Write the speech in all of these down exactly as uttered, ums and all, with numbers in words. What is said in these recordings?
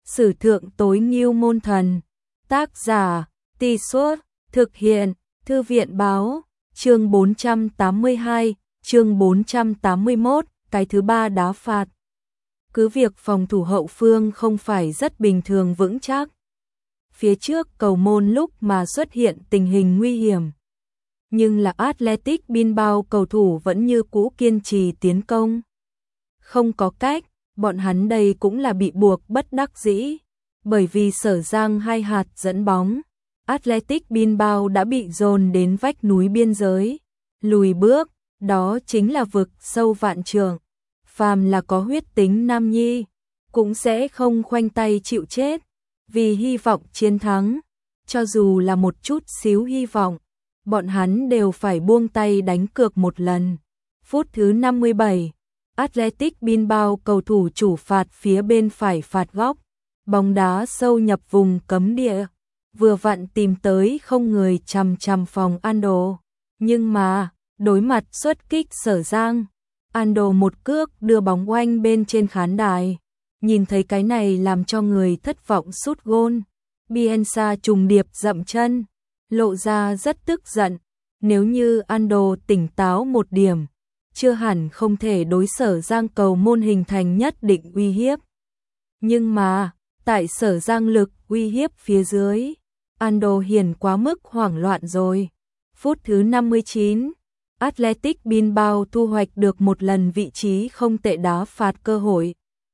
Sử thượng tối ngưu môn thần. Tác giả, Tì Suốt, thực hiện, Thư viện báo, chương bốn trăm tám mươi hai, chương bốn trăm tám mươi mốt, cái thứ ba đá phạt. Cứ việc phòng thủ hậu phương không phải rất bình thường vững chắc. Phía trước cầu môn lúc mà xuất hiện tình hình nguy hiểm. Nhưng là Athletic Bilbao cầu thủ vẫn như cũ kiên trì tiến công. Không có cách, bọn hắn đây cũng là bị buộc bất đắc dĩ. Bởi vì Sở Giang hai hạt dẫn bóng, Athletic Bilbao đã bị dồn đến vách núi biên giới. Lùi bước, đó chính là vực sâu vạn trượng. Phàm là có huyết tính nam nhi, cũng sẽ không khoanh tay chịu chết. Vì hy vọng chiến thắng, cho dù là một chút xíu hy vọng, bọn hắn đều phải buông tay đánh cược một lần. Phút thứ năm mươi bảy, Athletic Bilbao cầu thủ chủ phạt phía bên phải phạt góc. Bóng đá sâu nhập vùng cấm địa, vừa vặn tìm tới không người chằm chằm phòng Ando. Nhưng mà, đối mặt xuất kích Sở Giang, Ando một cước đưa bóng oanh bên trên khán đài. Nhìn thấy cái này làm cho người thất vọng sút gôn. Bielsa trùng điệp dậm chân, lộ ra rất tức giận. Nếu như Ando tỉnh táo một điểm, chưa hẳn không thể đối Sở Giang cầu môn hình thành nhất định uy hiếp. Nhưng mà, tại Sở Giang lực uy hiếp phía dưới, Ando hiển quá mức hoảng loạn rồi. Phút thứ năm mươi chín, Athletic Bilbao thu hoạch được một lần vị trí không tệ đá phạt cơ hội.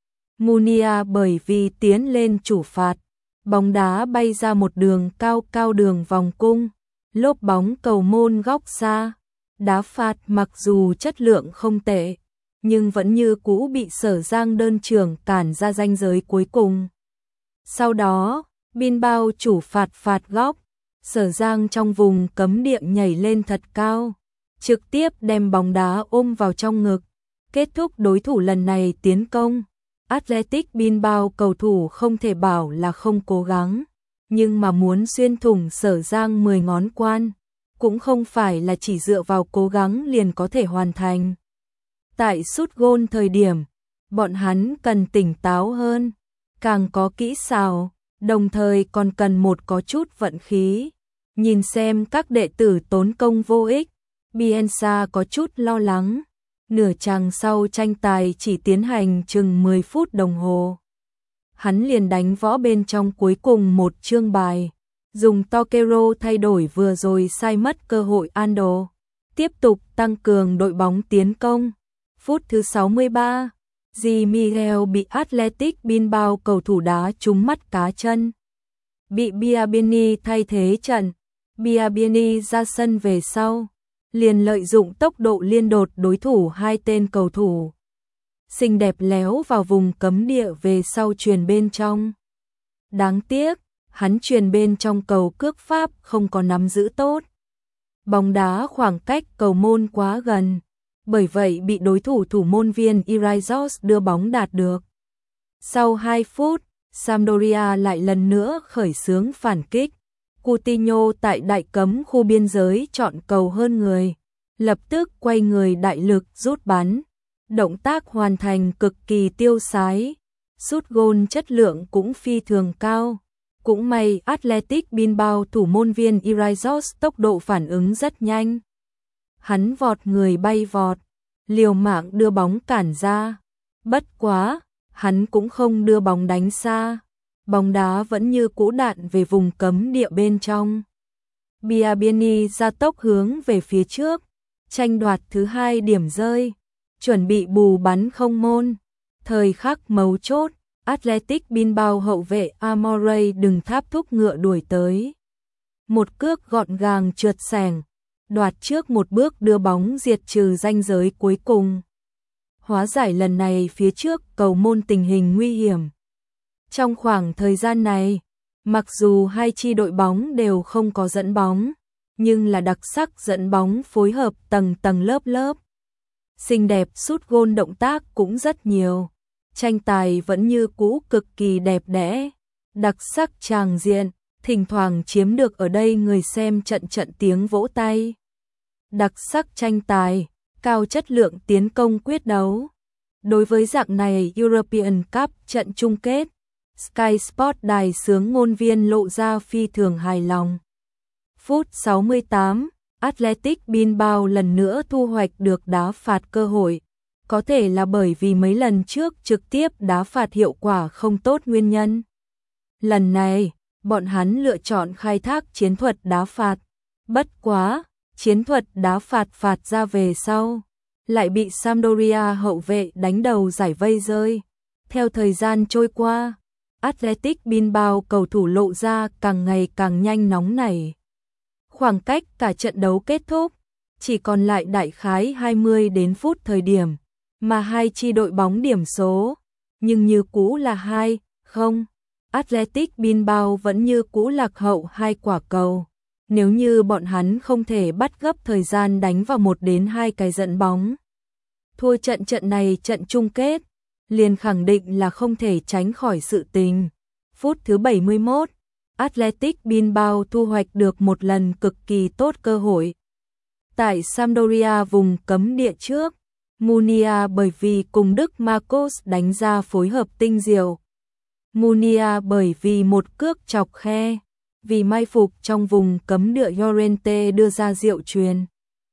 Munia bởi vì tiến lên chủ phạt, bóng đá bay ra một đường cao cao đường vòng cung, lốp bóng cầu môn góc xa. Đá phạt mặc dù chất lượng không tệ, nhưng vẫn như cũ bị Sở Giang đơn trưởng cản ra ranh giới cuối cùng. Sau đó, Bilbao chủ phạt phạt góc, Sở Giang trong vùng cấm địa nhảy lên thật cao, trực tiếp đem bóng đá ôm vào trong ngực, kết thúc đối thủ lần này tiến công. Athletic Bilbao cầu thủ không thể bảo là không cố gắng, nhưng mà muốn xuyên thủng Sở Giang mười ngón quan, cũng không phải là chỉ dựa vào cố gắng liền có thể hoàn thành. Tại sút gôn thời điểm, bọn hắn cần tỉnh táo hơn, càng có kỹ xảo, đồng thời còn cần một có chút vận khí. Nhìn xem các đệ tử tốn công vô ích, Bielsa có chút lo lắng. Nửa chặng sau tranh tài chỉ tiến hành chừng mười phút đồng hồ. Hắn liền đánh võ bên trong cuối cùng một chương bài, dùng Torquero thay đổi vừa rồi sai mất cơ hội Ando, tiếp tục tăng cường đội bóng tiến công. Phút thứ sáu mươi ba, Di Miguel bị Athletic Bilbao cầu thủ đá trúng mắt cá chân, bị Biabiany thay thế trận. Biabiany ra sân về sau, liền lợi dụng tốc độ liên đột đối thủ hai tên cầu thủ. Xinh đẹp léo vào vùng cấm địa về sau truyền bên trong. Đáng tiếc, hắn truyền bên trong cầu cước pháp không có nắm giữ tốt. Bóng đá khoảng cách cầu môn quá gần, bởi vậy bị đối thủ thủ môn viên Irizos đưa bóng đạt được. Sau hai phút, Sampdoria lại lần nữa khởi xướng phản kích. Coutinho tại đại cấm khu biên giới chọn cầu hơn người, lập tức quay người đại lực rút bắn. Động tác hoàn thành cực kỳ tiêu sái, sút gôn chất lượng cũng phi thường cao. Cũng may Athletic Bilbao thủ môn viên Irizos tốc độ phản ứng rất nhanh. Hắn vọt người bay vọt, liều mạng đưa bóng cản ra. Bất quá, hắn cũng không đưa bóng đánh xa. Bóng đá vẫn như cũ đạn về vùng cấm địa bên trong. Biabiany ra tốc hướng về phía trước, tranh đoạt thứ hai điểm rơi, chuẩn bị bù bắn không môn. Thời khắc mấu chốt, Athletic Bilbao hậu vệ Amorey đừng tháp thúc ngựa đuổi tới. Một cước gọn gàng trượt sẻng, đoạt trước một bước đưa bóng diệt trừ ranh giới cuối cùng. Hóa giải lần này phía trước cầu môn tình hình nguy hiểm. Trong khoảng thời gian này, mặc dù hai chi đội bóng đều không có dẫn bóng, nhưng là đặc sắc dẫn bóng phối hợp tầng tầng lớp lớp. Xinh đẹp sút gôn động tác cũng rất nhiều. Tranh tài vẫn như cũ cực kỳ đẹp đẽ, đặc sắc tràng diện, thỉnh thoảng chiếm được ở đây người xem trận trận tiếng vỗ tay. Đặc sắc tranh tài, cao chất lượng tiến công quyết đấu. Đối với dạng này European Cup trận chung kết, Sky Sport đài xướng ngôn viên lộ ra phi thường hài lòng. Phút sáu mươi tám, Athletic Bilbao lần nữa thu hoạch được đá phạt cơ hội. Có thể là bởi vì mấy lần trước trực tiếp đá phạt hiệu quả không tốt nguyên nhân. Lần này, bọn hắn lựa chọn khai thác chiến thuật đá phạt. Bất quá, chiến thuật đá phạt phạt ra về sau, lại bị Sampdoria hậu vệ đánh đầu giải vây rơi. Theo thời gian trôi qua, Athletic Bilbao cầu thủ lộ ra càng ngày càng nhanh nóng nảy. Khoảng cách cả trận đấu kết thúc, chỉ còn lại đại khái hai mươi đến phút thời điểm, mà hai chi đội bóng điểm số, nhưng như cũ là hai không. Athletic Bilbao vẫn như cũ lạc hậu hai quả cầu. Nếu như bọn hắn không thể bắt gấp thời gian đánh vào một đến hai cái dẫn bóng, thua trận trận này trận chung kết, liền khẳng định là không thể tránh khỏi sự tình. Phút thứ bảy mươi mốt, Athletic Bilbao thu hoạch được một lần cực kỳ tốt cơ hội. Tại Sampdoria vùng cấm địa trước, Munia bởi vì cùng Đức Marcos đánh ra phối hợp tinh diệu. Munia bởi vì một cước chọc khe, vì mai phục trong vùng cấm địa Llorente đưa ra diệu chuyền.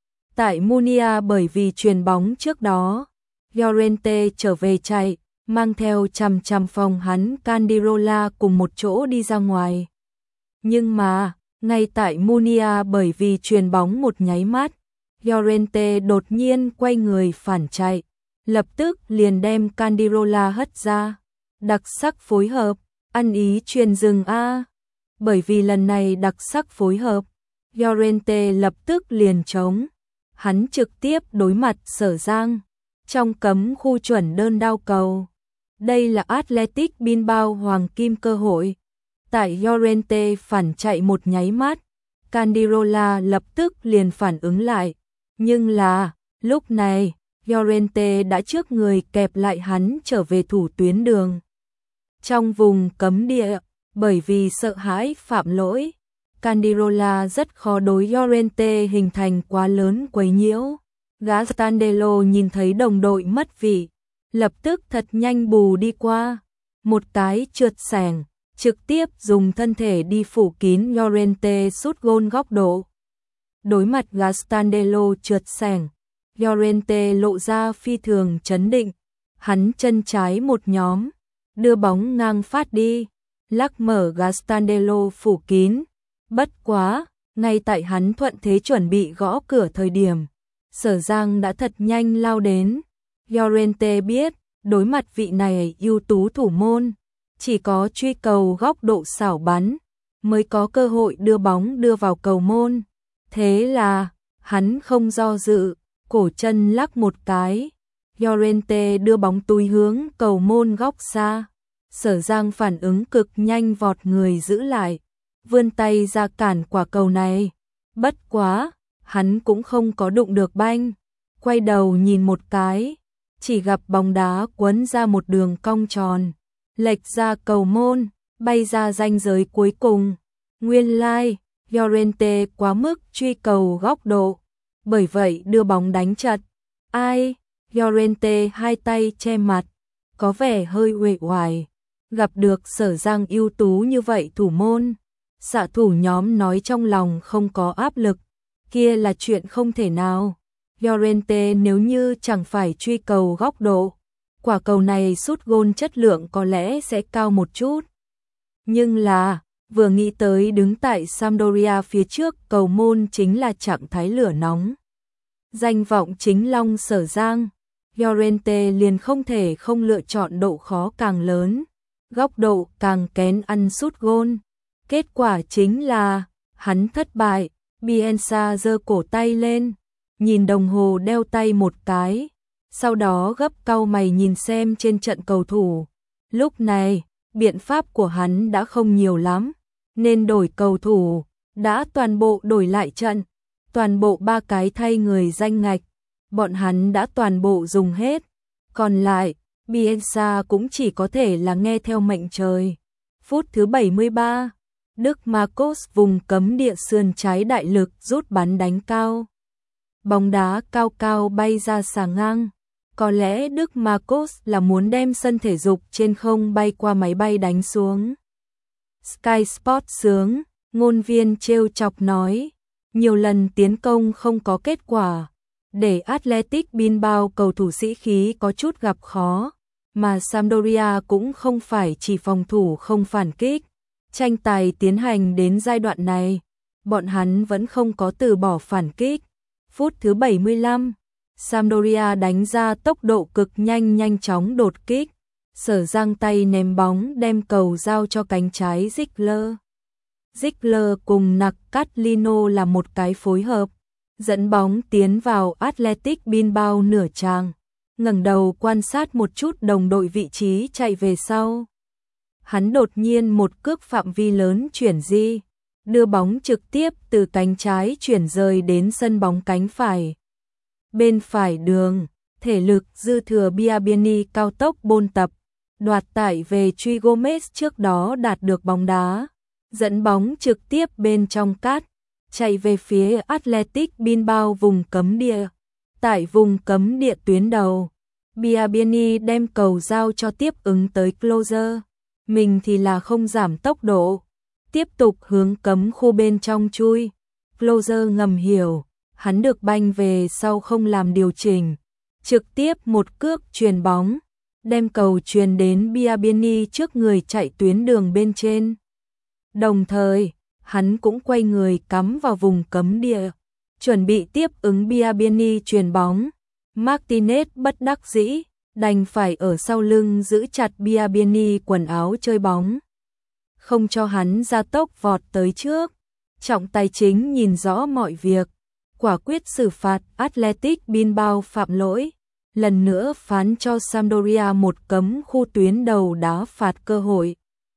Tại Munia bởi vì chuyền bóng trước đó, Llorente trở về chạy, mang theo chằm chằm phòng hắn Candirola cùng một chỗ đi ra ngoài. Nhưng mà, ngay tại Munia bởi vì chuyền bóng một nháy mắt, Llorente đột nhiên quay người phản chạy, lập tức liền đem Candirola hất ra. Đặc sắc phối hợp, ăn ý chuyền dừng a. Bởi vì lần này đặc sắc phối hợp, Llorente lập tức liền trống. Hắn trực tiếp đối mặt Sở Giang trong cấm khu chuẩn đơn đao cầu. Đây là Athletic Bilbao hoàng kim cơ hội. Tại Llorente phản chạy một nháy mắt, Candirola lập tức liền phản ứng lại. Nhưng là, lúc này, Llorente đã trước người kẹp lại hắn trở về thủ tuyến đường. Trong vùng cấm địa, bởi vì sợ hãi phạm lỗi, Candirola rất khó đối Llorente hình thành quá lớn quấy nhiễu. Gastandelo nhìn thấy đồng đội mất vị, lập tức thật nhanh bù đi qua. Một cái trượt sẻng, trực tiếp dùng thân thể đi phủ kín Llorente sút gôn góc độ. Đối mặt Gastandelo trượt sẻng, Llorente lộ ra phi thường chấn định. Hắn chân trái một nhóm, đưa bóng ngang phát đi, lắc mở Gastandelo phủ kín. Bất quá, ngay tại hắn thuận thế chuẩn bị gõ cửa thời điểm, Sở Giang đã thật nhanh lao đến. Llorente biết, đối mặt vị này ưu tú thủ môn, chỉ có truy cầu góc độ xảo bắn, mới có cơ hội đưa bóng đưa vào cầu môn. Thế là, hắn không do dự, cổ chân lắc một cái. Llorente đưa bóng túi hướng cầu môn góc xa. Sở Giang phản ứng cực nhanh vọt người giữ lại, vươn tay ra cản quả cầu này. Bất quá, hắn cũng không có đụng được banh. Quay đầu nhìn một cái, chỉ gặp bóng đá quấn ra một đường cong tròn, lệch ra cầu môn, bay ra ranh giới cuối cùng. Nguyên lai, like, Llorente quá mức truy cầu góc độ, bởi vậy đưa bóng đánh chật. Ai? Llorente hai tay che mặt, có vẻ hơi uể oải. Gặp được Sở Giang ưu tú như vậy thủ môn, xạ thủ nhóm nói trong lòng không có áp lực, kia là chuyện không thể nào. Llorente nếu như chẳng phải truy cầu góc độ, quả cầu này sút gôn chất lượng có lẽ sẽ cao một chút. Nhưng là, vừa nghĩ tới đứng tại Sampdoria phía trước cầu môn chính là trạng thái lửa nóng, danh vọng chính long Sở Giang, Llorente liền không thể không lựa chọn độ khó càng lớn, góc độ càng kén ăn sút gôn. Kết quả chính là, hắn thất bại. Bielsa giơ cổ tay lên, nhìn đồng hồ đeo tay một cái, sau đó gấp cau mày nhìn xem trên trận cầu thủ. Lúc này, biện pháp của hắn đã không nhiều lắm, nên đổi cầu thủ, đã toàn bộ đổi lại trận, toàn bộ ba cái thay người danh ngạch, bọn hắn đã toàn bộ dùng hết, còn lại, Bielsa cũng chỉ có thể là nghe theo mệnh trời. Phút thứ bảy mươi ba, Đức Marcos vùng cấm địa sườn trái đại lực rút bắn đánh cao. Bóng đá cao cao bay ra xà ngang, Có lẽ Đức Marcos là muốn đem sân thể dục trên không bay qua máy bay đánh xuống. Sky Sports sướng, ngôn viên trêu chọc nói, nhiều lần tiến công không có kết quả, để Athletic Bilbao cầu thủ sĩ khí có chút gặp khó, mà Sampdoria cũng không phải chỉ phòng thủ không phản kích. Tranh tài tiến hành đến giai đoạn này, bọn hắn vẫn không có từ bỏ phản kích. Phút thứ bảy mươi lăm, Sampdoria đánh ra tốc độ cực nhanh nhanh chóng đột kích. Sở giang tay ném bóng đem cầu giao cho cánh trái Ziegler. Ziegler cùng Nặc Catlino là một cái phối hợp, dẫn bóng tiến vào Athletic Bilbao nửa tràng, ngẩng đầu quan sát một chút đồng đội vị trí chạy về sau. Hắn đột nhiên một cước phạm vi lớn chuyển di, đưa bóng trực tiếp từ cánh trái chuyển rời đến sân bóng cánh phải. Bên phải đường, thể lực dư thừa Biabiany cao tốc bôn tập, đoạt tải về truy Gomez trước đó đạt được bóng đá, dẫn bóng trực tiếp bên trong cát, chạy về phía Athletic Bilbao vùng cấm địa. Tại vùng cấm địa tuyến đầu, Biabiany đem cầu giao cho tiếp ứng tới Closer, mình thì là không giảm tốc độ, tiếp tục hướng cấm khu bên trong chui. Closer ngầm hiểu, hắn được banh về sau không làm điều chỉnh, trực tiếp một cước chuyền bóng, đem cầu chuyền đến Biabiany trước người chạy tuyến đường bên trên. Đồng thời, hắn cũng quay người cắm vào vùng cấm địa, chuẩn bị tiếp ứng Biabiany chuyền bóng. Martinez bất đắc dĩ, đành phải ở sau lưng giữ chặt Biabiany quần áo chơi bóng, không cho hắn ra tốc vọt tới trước. Trọng tài chính nhìn rõ mọi việc, quả quyết xử phạt Athletic Bilbao phạm lỗi, lần nữa phán cho Sampdoria một cấm khu tuyến đầu đá phạt cơ hội.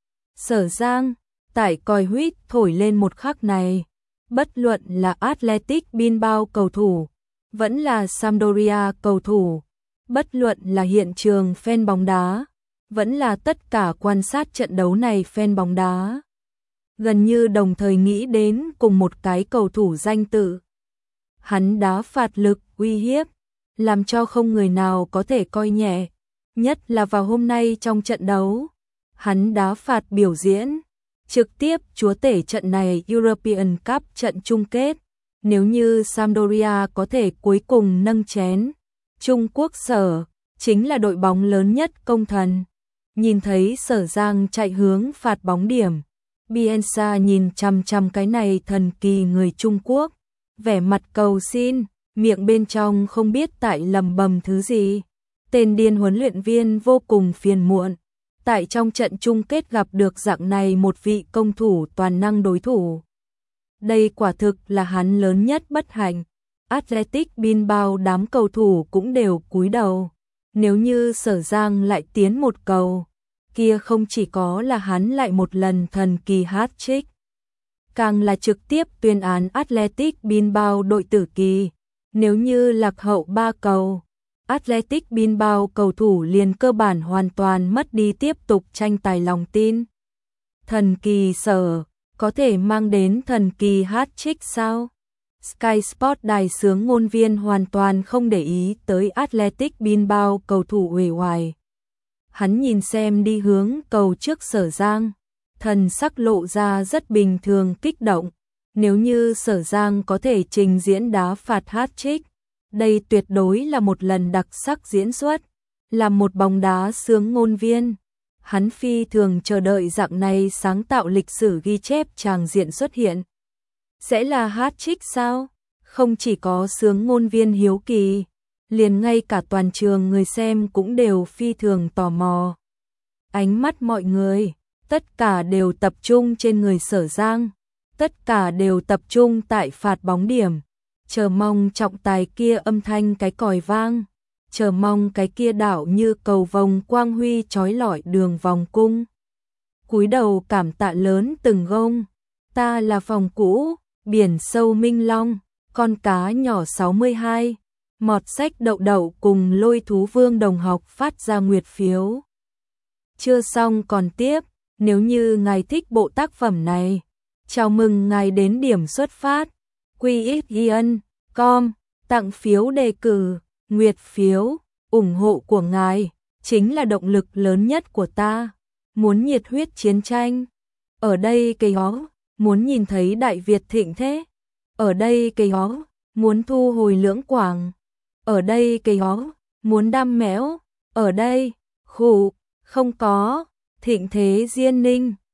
Sở Giang, tại còi huýt thổi lên một khắc này, bất luận là Athletic Bilbao cầu thủ, vẫn là Sampdoria cầu thủ, bất luận là hiện trường fan bóng đá, vẫn là tất cả quan sát trận đấu này fan bóng đá, gần như đồng thời nghĩ đến cùng một cái cầu thủ danh tự. Hắn đá phạt lực uy hiếp, làm cho không người nào có thể coi nhẹ, nhất là vào hôm nay trong trận đấu. Hắn đá phạt biểu diễn, trực tiếp chúa tể trận này European Cup trận chung kết. Nếu như Sampdoria có thể cuối cùng nâng chén Trung Quốc Sở, chính là đội bóng lớn nhất công thần. Nhìn thấy Sở Giang chạy hướng phạt bóng điểm, Bielsa nhìn chằm chằm cái này thần kỳ người Trung Quốc, vẻ mặt cầu xin, miệng bên trong không biết tại lầm bầm thứ gì. Tên điên huấn luyện viên vô cùng phiền muộn, tại trong trận chung kết gặp được dạng này một vị công thủ toàn năng đối thủ. Đây quả thực là hắn lớn nhất bất hạnh. Athletic Bilbao đám cầu thủ cũng đều cúi đầu. Nếu như Sở Giang lại tiến một cầu, kia không chỉ có là hắn lại một lần thần kỳ hat-trick, càng là trực tiếp tuyên án Athletic Bilbao đội tử kỳ. Nếu như lạc hậu ba cầu, Athletic Bilbao cầu thủ liền cơ bản hoàn toàn mất đi tiếp tục tranh tài lòng tin. Thần kỳ Sở có thể mang đến thần kỳ hat-trick sao? Sky Sports đài sướng ngôn viên hoàn toàn không để ý tới Athletic Bilbao cầu thủ uể oải. Hắn nhìn xem đi hướng cầu trước Sở Giang, thần sắc lộ ra rất bình thường kích động. Nếu như Sở Giang có thể trình diễn đá phạt hat-trick, đây tuyệt đối là một lần đặc sắc diễn xuất. Là một bóng đá sướng ngôn viên, hắn phi thường chờ đợi dạng này sáng tạo lịch sử ghi chép tràng diện xuất hiện. Sẽ là hat-trick sao? Không chỉ có sướng ngôn viên hiếu kỳ, liền ngay cả toàn trường người xem cũng đều phi thường tò mò. Ánh mắt mọi người, tất cả đều tập trung trên người Sở Giang, tất cả đều tập trung tại phạt bóng điểm, chờ mong trọng tài kia âm thanh cái còi vang, chờ mong cái kia đảo như cầu vồng quang huy chói lọi đường vòng cung. Cúi đầu cảm tạ lớn từng gông, ta là phòng cũ, biển sâu Minh Long, con cá nhỏ sáu mươi hai, mọt sách đậu đậu cùng Lôi Thú Vương đồng học phát ra nguyệt phiếu. Chưa xong còn tiếp, nếu như ngài thích bộ tác phẩm này, chào mừng ngài đến điểm xuất phát, quy ích i en chấm com, tặng phiếu đề cử, nguyệt phiếu, ủng hộ của ngài chính là động lực lớn nhất của ta. Muốn nhiệt huyết chiến tranh. Ở đây cây ó, muốn nhìn thấy Đại Việt thịnh thế. Ở đây cây ó, muốn thu hồi Lưỡng Quảng. Ở đây cây ó, muốn đam mẽo. Ở đây, khụ, không có, thịnh thế Diên Ninh.